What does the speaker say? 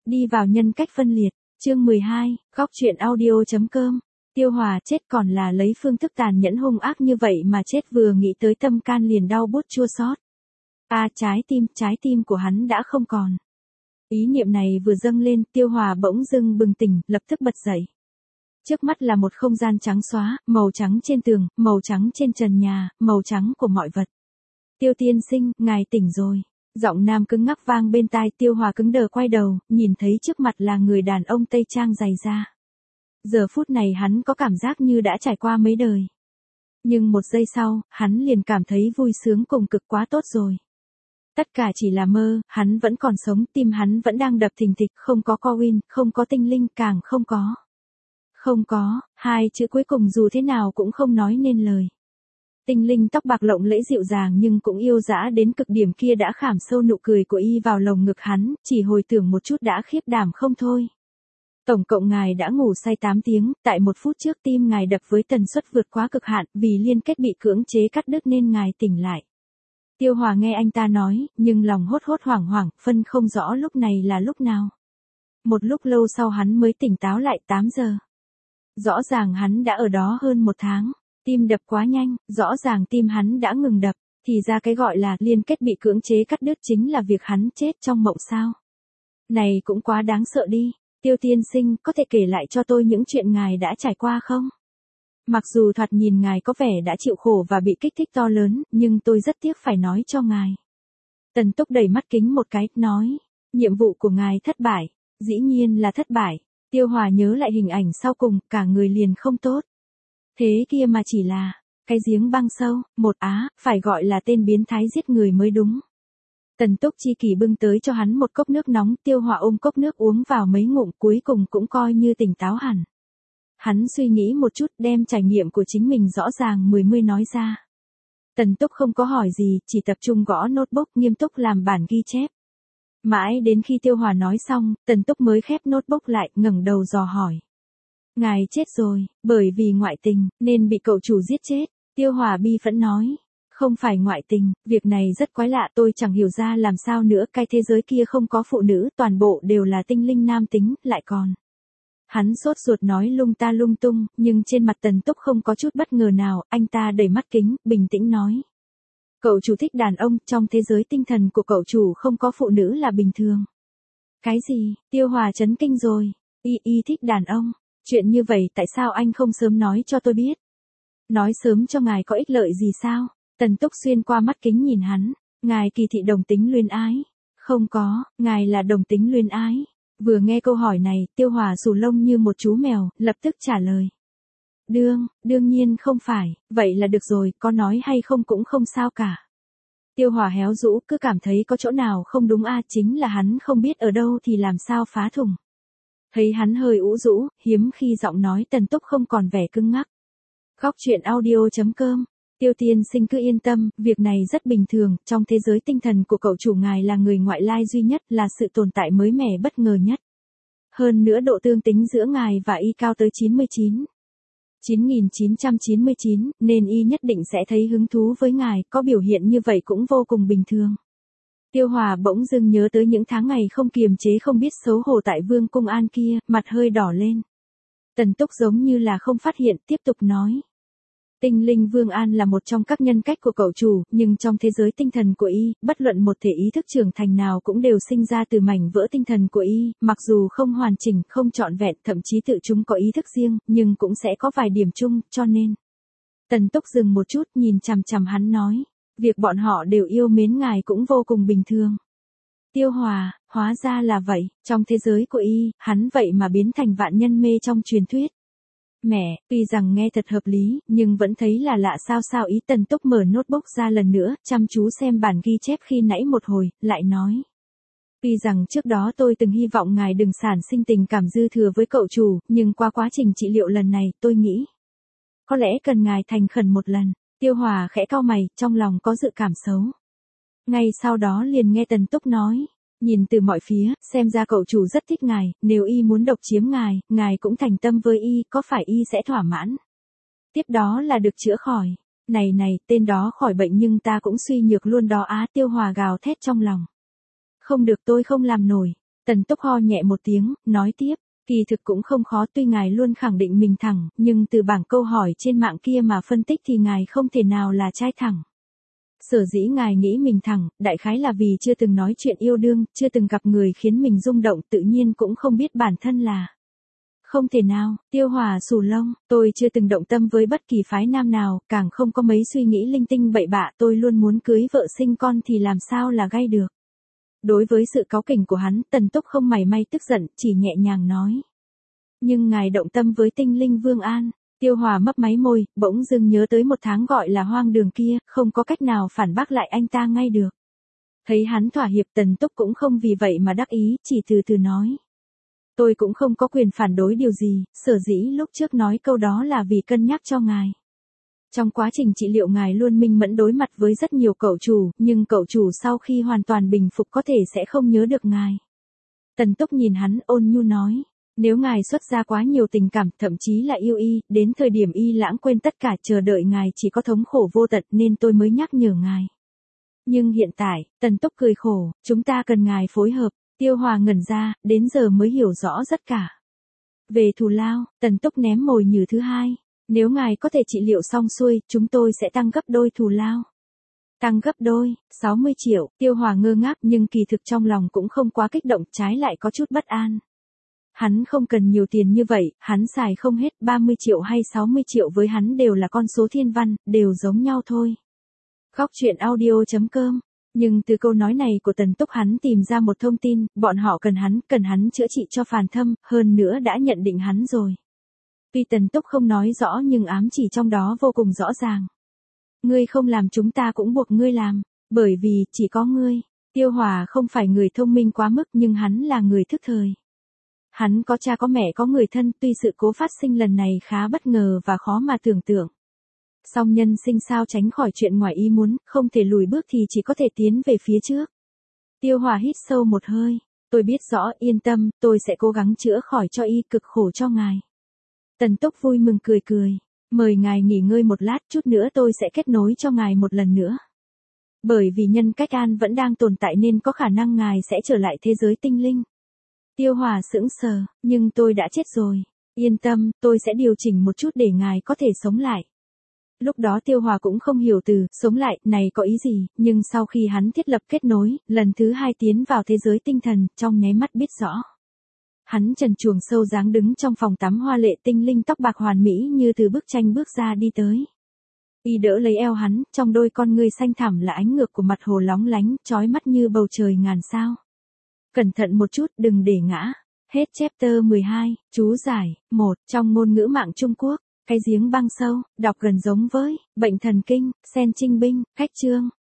Đi vào nhân cách phân liệt, chương 12, góc truyện audio.com. Tiêu Hòa chết còn là lấy phương thức tàn nhẫn hung ác như vậy mà chết, vừa nghĩ tới tâm can liền đau buốt chua xót. Trái tim của hắn đã không còn. Ý niệm này vừa dâng lên, Tiêu Hòa bỗng dưng bừng tỉnh, lập tức bật dậy. Trước mắt là một không gian trắng xóa, màu trắng trên tường, màu trắng trên trần nhà, màu trắng của mọi vật. Tiêu tiên sinh, ngài tỉnh rồi. Giọng nam cứng ngắc vang bên tai. Tiêu Hòa cứng đờ quay đầu, nhìn thấy trước mặt là người đàn ông tây trang dày da. Giờ phút này hắn có cảm giác như đã trải qua mấy đời. Nhưng một giây sau, hắn liền cảm thấy vui sướng cùng cực, quá tốt rồi. Tất cả chỉ là mơ, hắn vẫn còn sống, tim hắn vẫn đang đập thình thịch, không có Corwin, không có tinh linh, càng không có. Không có, hai chữ cuối cùng dù thế nào cũng không nói nên lời. Tinh linh tóc bạc lộng lẫy dịu dàng nhưng cũng yêu dã đến cực điểm kia đã khảm sâu nụ cười của y vào lồng ngực hắn, chỉ hồi tưởng một chút đã khiếp đảm không thôi. Tổng cộng ngài đã ngủ say 8 tiếng, tại 1 phút trước tim ngài đập với tần suất vượt quá cực hạn, vì liên kết bị cưỡng chế cắt đứt nên ngài tỉnh lại. Tiêu Hòa nghe anh ta nói, nhưng lòng hốt hốt hoảng hoảng, phân không rõ lúc này là lúc nào. Một lúc lâu sau hắn mới tỉnh táo lại. 8 giờ. Rõ ràng hắn đã ở đó hơn 1 tháng. Tim đập quá nhanh, rõ ràng tim hắn đã ngừng đập, thì ra cái gọi là liên kết bị cưỡng chế cắt đứt chính là việc hắn chết trong mộng sao. Này cũng quá đáng sợ đi. Tiêu tiên sinh, có thể kể lại cho tôi những chuyện ngài đã trải qua không? Mặc dù thoạt nhìn ngài có vẻ đã chịu khổ và bị kích thích to lớn, nhưng tôi rất tiếc phải nói cho ngài. Tần Túc đẩy mắt kính một cái, nói, nhiệm vụ của ngài thất bại. Dĩ nhiên là thất bại. Tiêu Hòa nhớ lại hình ảnh sau cùng, cả người liền không tốt. Thế kia mà chỉ là cái giếng băng sâu, phải gọi là tên biến thái giết người mới đúng. Tần Túc chi kỷ bưng tới cho hắn một cốc nước nóng. Tiêu Hòa ôm cốc nước uống vào mấy ngụm, cuối cùng cũng coi như tỉnh táo hẳn. Hắn suy nghĩ một chút, đem trải nghiệm của chính mình rõ ràng mươi nói ra. Tần Túc không có hỏi gì, chỉ tập trung gõ notebook, nghiêm túc làm bản ghi chép. Mãi đến khi Tiêu Hòa nói xong, Tần Túc mới khép notebook lại, ngẩng đầu dò hỏi. Ngài chết rồi, bởi vì ngoại tình, nên bị cậu chủ giết chết. Tiêu Hòa bi phẫn nói. Không phải ngoại tình, việc này rất quái lạ, tôi chẳng hiểu ra làm sao nữa, cái thế giới kia không có phụ nữ, toàn bộ đều là tinh linh nam tính, lại còn. Hắn sốt ruột nói lung ta lung tung, nhưng trên mặt Tần Túc không có chút bất ngờ nào, anh ta đẩy mắt kính, bình tĩnh nói. Cậu chủ thích đàn ông, trong thế giới tinh thần của cậu chủ không có phụ nữ là bình thường. Cái gì? Tiêu Hòa chấn kinh rồi. Y thích đàn ông. Chuyện như vậy tại sao anh không sớm nói cho tôi biết? Nói sớm cho ngài có ích lợi gì sao? Tần Túc xuyên qua mắt kính nhìn hắn. Ngài kỳ thị đồng tính luyến ái. Không có, ngài là đồng tính luyến ái. Vừa nghe câu hỏi này, Tiêu Hòa xù lông như một chú mèo, lập tức trả lời. Đương nhiên không phải, vậy là được rồi, có nói hay không cũng không sao cả. Tiêu Hòa héo rũ, cứ cảm thấy có chỗ nào không đúng chính là hắn không biết ở đâu thì làm sao phá thủng. Thấy hắn hơi ủ rũ, hiếm khi giọng nói Tần Túc không còn vẻ cứng ngắc. Góc truyện audio.com. Tiêu tiên sinh cứ yên tâm, việc này rất bình thường, trong thế giới tinh thần của cậu chủ ngài là người ngoại lai duy nhất, là sự tồn tại mới mẻ bất ngờ nhất. Hơn nữa độ tương tính giữa ngài và y cao tới 99,999, nên y nhất định sẽ thấy hứng thú với ngài, có biểu hiện như vậy cũng vô cùng bình thường. Tiêu Hòa bỗng dưng nhớ tới những tháng ngày không kiềm chế không biết xấu hổ tại Vương Cung An kia, mặt hơi đỏ lên. Tần Túc giống như là không phát hiện, tiếp tục nói. Tinh linh Vương An là một trong các nhân cách của cậu chủ, nhưng trong thế giới tinh thần của y, bất luận một thể ý thức trưởng thành nào cũng đều sinh ra từ mảnh vỡ tinh thần của y, mặc dù không hoàn chỉnh, không trọn vẹn, thậm chí tự chúng có ý thức riêng, nhưng cũng sẽ có vài điểm chung, cho nên. Tần Túc dừng một chút, nhìn chằm chằm hắn nói. Việc bọn họ đều yêu mến ngài cũng vô cùng bình thường. Tiêu Hòa, hóa ra là vậy, trong thế giới của y, hắn vậy mà biến thành vạn nhân mê trong truyền thuyết. Mẹ, tuy rằng nghe thật hợp lý, nhưng vẫn thấy là lạ sao ý. Tần Túc mở notebook ra lần nữa, chăm chú xem bản ghi chép khi nãy một hồi, lại nói. Tuy rằng trước đó tôi từng hy vọng ngài đừng sản sinh tình cảm dư thừa với cậu chủ, nhưng qua quá trình trị liệu lần này, tôi nghĩ. Có lẽ cần ngài thành khẩn một lần. Tiêu Hòa khẽ cau mày, trong lòng có dự cảm xấu. Ngay sau đó liền nghe Tần Túc nói. Nhìn từ mọi phía, xem ra cậu chủ rất thích ngài, nếu y muốn độc chiếm ngài cũng thành tâm với y, có phải y sẽ thỏa mãn? Tiếp đó là được chữa khỏi. Này, tên đó khỏi bệnh nhưng ta cũng suy nhược luôn đó Tiêu Hòa gào thét trong lòng. Không được, tôi không làm nổi. Tần Túc ho nhẹ một tiếng, nói tiếp, kỳ thực cũng không khó, tuy ngài luôn khẳng định mình thẳng, nhưng từ bảng câu hỏi trên mạng kia mà phân tích thì ngài không thể nào là trai thẳng. Sở dĩ ngài nghĩ mình thẳng, đại khái là vì chưa từng nói chuyện yêu đương, chưa từng gặp người khiến mình rung động, tự nhiên cũng không biết bản thân là. Không thể nào, Tiêu Hòa xù lông, tôi chưa từng động tâm với bất kỳ phái nam nào, càng không có mấy suy nghĩ linh tinh bậy bạ, tôi luôn muốn cưới vợ sinh con thì làm sao là gay được. Đối với sự cáu kỉnh của hắn, Tần Túc không mảy may tức giận, chỉ nhẹ nhàng nói. Nhưng ngài động tâm với tinh linh Vương An. Tiêu Hòa mấp máy môi, bỗng dưng nhớ tới một tháng gọi là hoang đường kia, không có cách nào phản bác lại anh ta ngay được. Thấy hắn thỏa hiệp, Tần Túc cũng không vì vậy mà đắc ý, chỉ từ từ nói. Tôi cũng không có quyền phản đối điều gì, sở dĩ lúc trước nói câu đó là vì cân nhắc cho ngài. Trong quá trình trị liệu ngài luôn minh mẫn đối mặt với rất nhiều cậu chủ, nhưng cậu chủ sau khi hoàn toàn bình phục có thể sẽ không nhớ được ngài. Tần Túc nhìn hắn ôn nhu nói. Nếu ngài xuất ra quá nhiều tình cảm, thậm chí là yêu y, đến thời điểm y lãng quên tất cả, chờ đợi ngài chỉ có thống khổ vô tận nên tôi mới nhắc nhở ngài. Nhưng hiện tại, Tần Túc cười khổ, chúng ta cần ngài phối hợp. Tiêu Hòa ngẩn ra, đến giờ mới hiểu rõ tất cả. Về thù lao, Tần Túc ném mồi nhử thứ hai. Nếu ngài có thể trị liệu xong xuôi, chúng tôi sẽ tăng gấp đôi thù lao. Tăng gấp đôi, 60 triệu, Tiêu Hòa ngơ ngác nhưng kỳ thực trong lòng cũng không quá kích động, trái lại có chút bất an. Hắn không cần nhiều tiền như vậy, hắn xài không hết, 30 triệu hay 60 triệu với hắn đều là con số thiên văn, đều giống nhau thôi. Góc truyện audio.com. Nhưng từ câu nói này của Tần Túc hắn tìm ra một thông tin, bọn họ cần hắn chữa trị cho Phàn Thâm, hơn nữa đã nhận định hắn rồi. Tuy Tần Túc không nói rõ nhưng ám chỉ trong đó vô cùng rõ ràng. Ngươi không làm chúng ta cũng buộc ngươi làm, bởi vì chỉ có ngươi. Tiêu Hòa không phải người thông minh quá mức nhưng hắn là người thức thời. Hắn có cha có mẹ có người thân, tuy sự cố phát sinh lần này khá bất ngờ và khó mà tưởng tượng. Song nhân sinh sao tránh khỏi chuyện ngoài ý muốn, không thể lùi bước thì chỉ có thể tiến về phía trước. Tiêu Hòa hít sâu một hơi, tôi biết rõ, yên tâm, tôi sẽ cố gắng chữa khỏi cho y, cực khổ cho ngài. Tần Túc vui mừng cười cười, mời ngài nghỉ ngơi một lát, chút nữa tôi sẽ kết nối cho ngài một lần nữa. Bởi vì nhân cách An vẫn đang tồn tại nên có khả năng ngài sẽ trở lại thế giới tinh linh. Tiêu Hòa sững sờ, nhưng tôi đã chết rồi. Yên tâm, tôi sẽ điều chỉnh một chút để ngài có thể sống lại. Lúc đó Tiêu Hòa cũng không hiểu từ sống lại này có ý gì, nhưng sau khi hắn thiết lập kết nối, lần thứ hai tiến vào thế giới tinh thần, trong nháy mắt biết rõ. Hắn trần truồng sâu dáng đứng trong phòng tắm hoa lệ, tinh linh tóc bạc hoàn mỹ như từ bức tranh bước ra đi tới. Y đỡ lấy eo hắn, trong đôi con ngươi xanh thẳm là ánh ngược của mặt hồ lóng lánh, chói mắt như bầu trời ngàn sao. Cẩn thận một chút, đừng để ngã. Hết chapter 12, chú giải, 1, trong ngôn ngữ mạng Trung Quốc, cái giếng băng sâu, đọc gần giống với, bệnh thần kinh, sen trinh binh, khách chương.